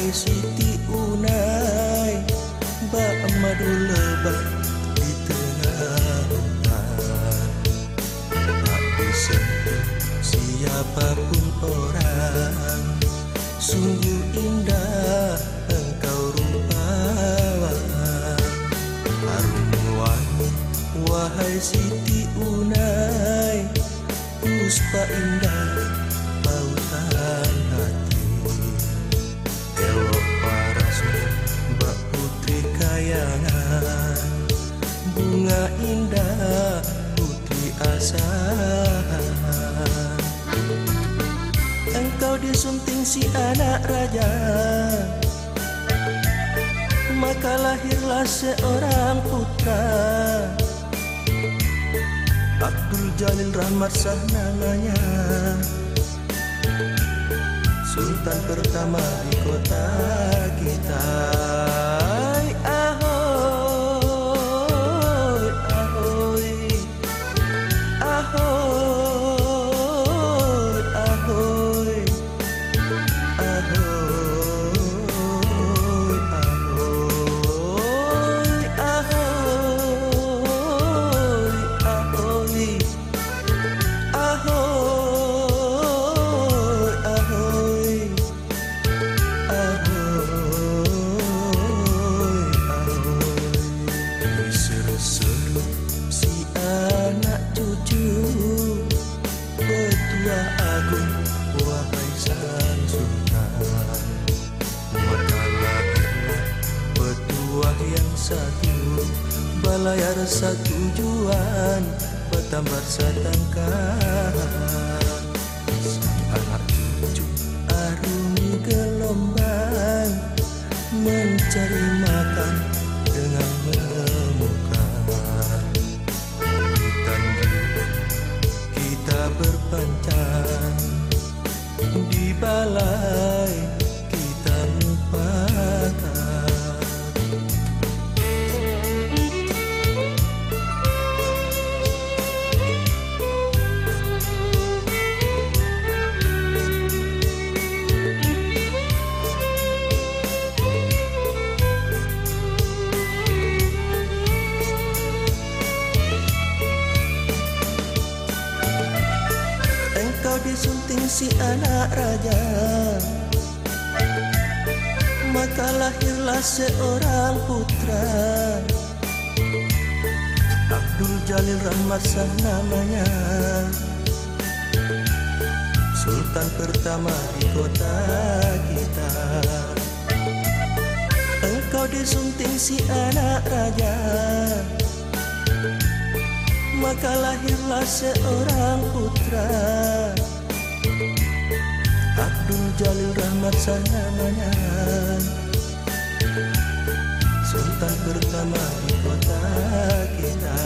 Siti Unai, bak madu lebah di tengah hutan. Tak disentuh siapapun orang, sungguh indah engkau rupawan. Harum wangi wahai Siti Unai, puspa indah pautan hati. Elok parasmu bak putri kayangan, bunga indah putri asahan. Engkau disunting si anak raja, maka lahirlah seorang putra. Abdul Jalil Rahmat Shah namanya, Sultan pertama di kota kita. Ahoy, ahoy, ahoy, ahoy, satu balayar satu tujuan bertambar setangkah. Sang anak cucu arungi gelombang, mencari makan dengan menemukan. Di Tanjung kita berpancang, di balai kita lupakan. Engkau disunting si anak raja, maka lahirlah seorang putra. Abdul Jalil Rahmat Shah namanya, Sultan pertama di kota kita. Engkau disunting si anak raja, maka lahirlah seorang putra. Abdul Jalil Rahmat Shah namanya, Sultan pertama di kota kita.